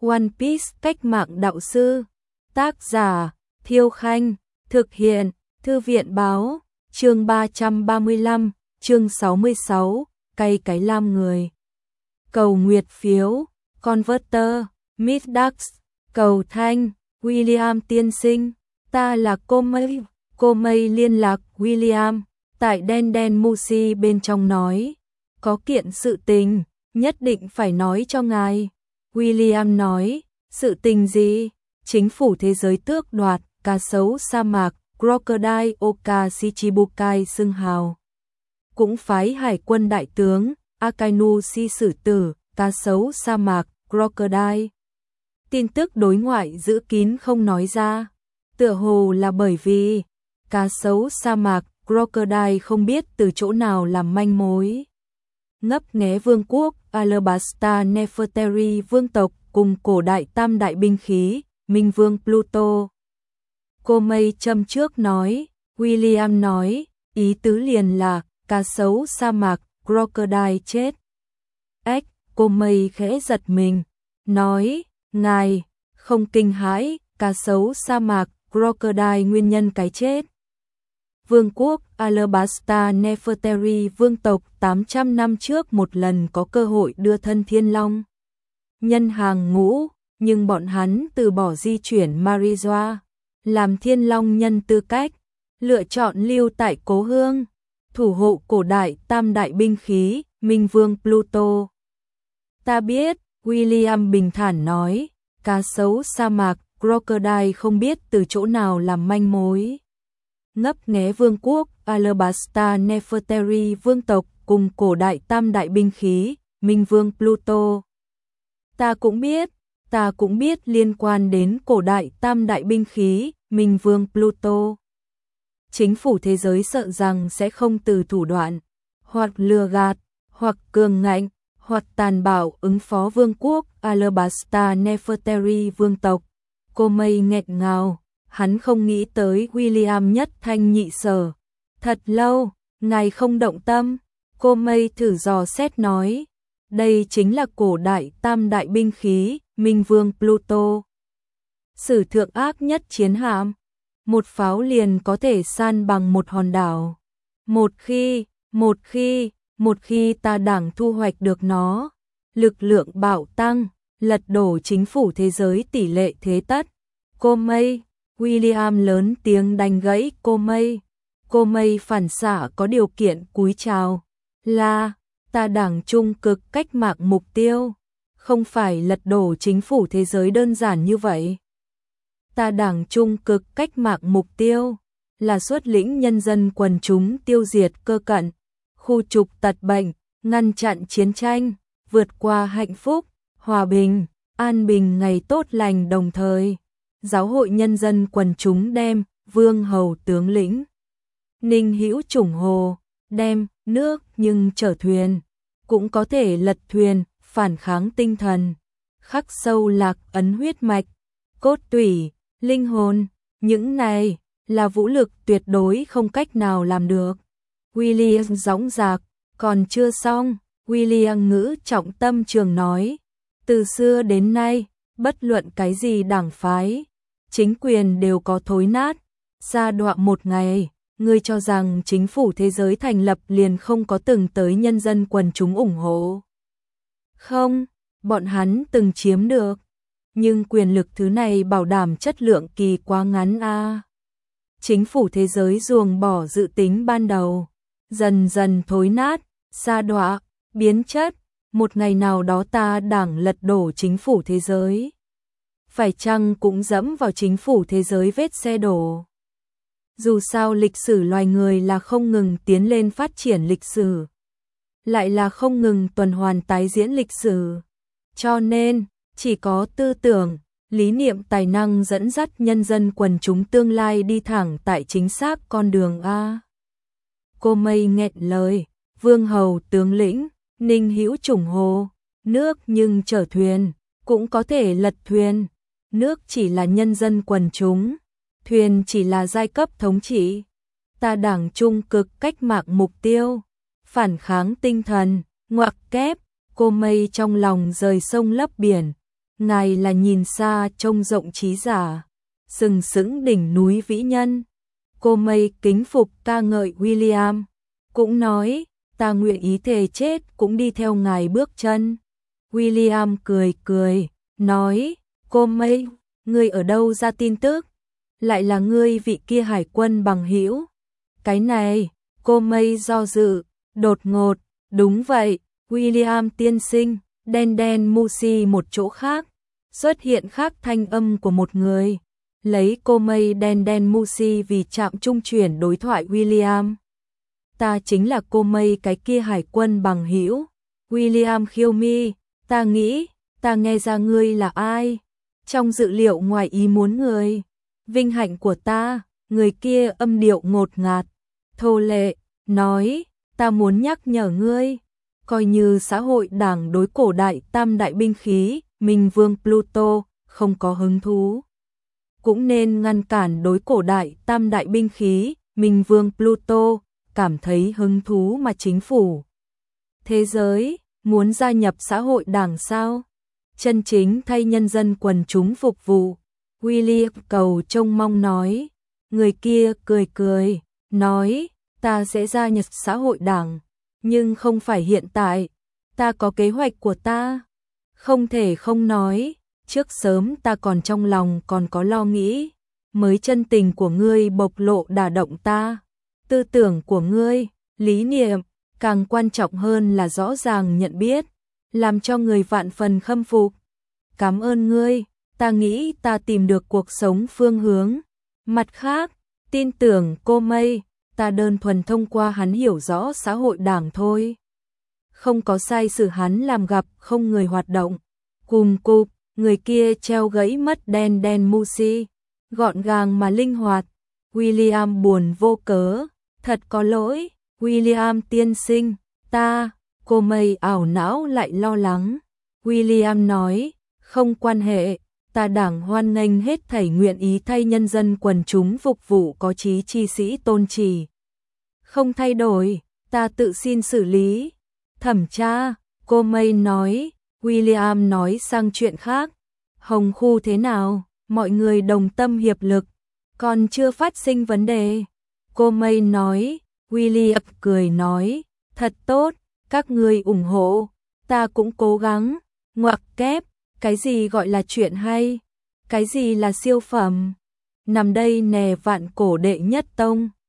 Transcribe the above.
One Piece cách mạng đạo sư. Tác giả Thiêu Khanh. Thực hiện Thư viện Báo. Chương 335, chương 66, cay cái lam người. Cầu nguyệt phiếu, Converter, Miss Dax, cầu thanh, William tiên sinh, ta là cô Mây liên lạc William, tại đen Musi bên trong nói, có kiện sự tình, nhất định phải nói cho ngài. William nói, sự tình gì? Chính phủ thế giới tước đoạt cá sấu sa mạc Crocodile Oka Shichibukai xưng hào. Cũng phái hải quân đại tướng Akainu si xử tử cá sấu sa mạc Crocodile. Tin tức đối ngoại giữ kín không nói ra, tựa hồ là bởi vì cá sấu sa mạc Crocodile không biết từ chỗ nào làm manh mối. Ngấp nghé vương quốc Alabasta Nefertari vương tộc cùng cổ đại tam đại binh khí Minh vương Pluto. Cô Mây châm trước nói, William nói, ý tứ liền là cá sấu sa mạc Crocodile chết. Cô Mây khẽ giật mình, nói, ngài không kinh hãi cá sấu sa mạc Crocodile nguyên nhân cái chết. Vương quốc Alabasta Nefertari vương tộc 800 năm trước một lần có cơ hội đưa thân Thiên Long nhân hàng ngũ, nhưng bọn hắn từ bỏ di chuyển Marijoa, làm Thiên Long nhân tư cách, lựa chọn lưu tại cố hương, thủ hộ cổ đại tam đại binh khí, Minh vương Pluto. Ta biết, William bình thản nói, cá sấu sa mạc Crocodile không biết từ chỗ nào làm manh mối. Ngấp nghé vương quốc Alabasta Nefertari vương tộc cùng cổ đại tam đại binh khí, Minh vương Pluto. Ta cũng biết liên quan đến cổ đại tam đại binh khí, Minh vương Pluto. Chính phủ thế giới sợ rằng sẽ không từ thủ đoạn, hoặc lừa gạt, hoặc cường ngạnh, hoặc tàn bạo ứng phó vương quốc Alabasta Nefertari vương tộc. Cô Mây nghẹn ngào, hắn không nghĩ tới William nhất thanh nhị sở. Thật lâu, ngài không động tâm. Cô Mây thử dò xét nói, đây chính là cổ đại tam đại binh khí, Minh vương Pluto. Sử thượng ác nhất chiến hạm, một pháo liền có thể san bằng một hòn đảo. Một khi ta Đảng thu hoạch được nó, lực lượng bạo tăng, lật đổ chính phủ thế giới tỷ lệ thế tất. Cô Mây, William lớn tiếng đánh gãy cô Mây. Cô Mây phản xạ có điều kiện cúi chào, là ta Đảng trung cực cách mạng mục tiêu, không phải lật đổ chính phủ thế giới đơn giản như vậy. Ta Đảng trung cực cách mạng mục tiêu là xuất lĩnh nhân dân quần chúng tiêu diệt cơ cận, khu trục tật bệnh, ngăn chặn chiến tranh, vượt qua hạnh phúc, hòa bình, an bình ngày tốt lành, đồng thời giáo hội nhân dân quần chúng đem vương hầu tướng lĩnh Ninh Hữu Chủng Hồ đem nước nhưng chở thuyền, cũng có thể lật thuyền, phản kháng tinh thần, khắc sâu lạc ấn huyết mạch, cốt tủy, linh hồn, những này là vũ lực tuyệt đối không cách nào làm được. William dõng dạc, còn chưa xong, William ngữ trọng tâm trường nói, từ xưa đến nay, bất luận cái gì đảng phái, chính quyền đều có thối nát, sa đọa một ngày, ngươi cho rằng chính phủ thế giới thành lập liền không có từng tới nhân dân quần chúng ủng hộ. Không, bọn hắn từng chiếm được, nhưng quyền lực thứ này bảo đảm chất lượng kỳ quá ngắn a. Chính phủ thế giới ruồng bỏ dự tính ban đầu, dần dần thối nát, sa đọa, biến chất, một ngày nào đó ta Đảng lật đổ chính phủ thế giới. Phải chăng cũng dẫm vào chính phủ thế giới vết xe đổ? Dù sao lịch sử loài người là không ngừng tiến lên phát triển lịch sử, lại là không ngừng tuần hoàn tái diễn lịch sử. Cho nên, chỉ có tư tưởng, lý niệm tài năng dẫn dắt nhân dân quần chúng tương lai đi thẳng tại chính xác con đường a. Cô Mây nghẹn lời, vương hầu tướng lĩnh, Ninh Hữu Chủng Hồ, nước nhưng chở thuyền, cũng có thể lật thuyền, nước chỉ là nhân dân quần chúng, thuyền chỉ là giai cấp thống trị. Ta Đảng trung cực cách mạng mục tiêu, phản kháng tinh thần, ngoặc kép, cô Mây trong lòng rời sông lấp biển, ngài là nhìn xa trông rộng trí giả, sừng sững đỉnh núi vĩ nhân. Cô Mây kính phục ca ngợi William, cũng nói, ta nguyện ý thề chết cũng đi theo ngài bước chân. William cười cười, nói, cô Mây, ngươi ở đâu ra tin tức? Lại là ngươi vị kia hải quân bằng hữu. Cái này, cô Mây do dự, đột ngột, đúng vậy, William tiên sinh, đen đen Musi một chỗ khác, xuất hiện khác thanh âm của một người. Lấy cô Mây đen đen Musi vì trạm trung chuyển đối thoại William. Ta chính là cô Mây cái kia hải quân bằng hữu. William khiêu mi, ta nghĩ, ta nghe ra ngươi là ai. Trong dự liệu ngoài ý muốn người. Vinh hạnh của ta, người kia âm điệu ngột ngạt, thô lệ, nói, ta muốn nhắc nhở ngươi. Coi như xã hội đảng đối cổ đại tam đại binh khí, Minh Vương Pluto, không có hứng thú. Cũng nên ngăn cản đối cổ đại tam đại binh khí, Minh Vương Pluto, cảm thấy hứng thú mà chính phủ. Thế giới, muốn gia nhập xã hội đảng sao? Chân chính thay nhân dân quần chúng phục vụ. William cầu trông mong nói. Người kia cười cười, nói, ta sẽ gia nhập xã hội đảng, nhưng không phải hiện tại. Ta có kế hoạch của ta. Không thể không nói, trước sớm ta còn trong lòng còn có lo nghĩ. Mới chân tình của ngươi bộc lộ đả động ta. Tư tưởng của ngươi, lý niệm, càng quan trọng hơn là rõ ràng nhận biết, làm cho người vạn phần khâm phục. Cảm ơn ngươi, ta nghĩ ta tìm được cuộc sống phương hướng. Mặt khác, tin tưởng cô Mây, ta đơn thuần thông qua hắn hiểu rõ xã hội đảng thôi. Không có sai sử hắn làm gặp không người hoạt động. Cùng cụp, người kia treo gãy mất đen đen Musi, gọn gàng mà linh hoạt. William buồn vô cớ, thật có lỗi, William tiên sinh, cô Mây ảo não lại lo lắng. William nói, không quan hệ, ta đảng hoan nghênh hết thảy nguyện ý thay nhân dân quần chúng phục vụ có chí chi sĩ tôn trì. Không thay đổi, ta tự xin xử lý. Thẩm tra, cô Mây nói. William nói sang chuyện khác. Hồng khu thế nào? Mọi người đồng tâm hiệp lực, còn chưa phát sinh vấn đề. Cô Mây nói. William cười nói, thật tốt, các ngươi ủng hộ, ta cũng cố gắng. Ngoặc kép, cái gì gọi là chuyện hay? Cái gì là siêu phẩm? Nằm đây nè vạn cổ đệ nhất tông.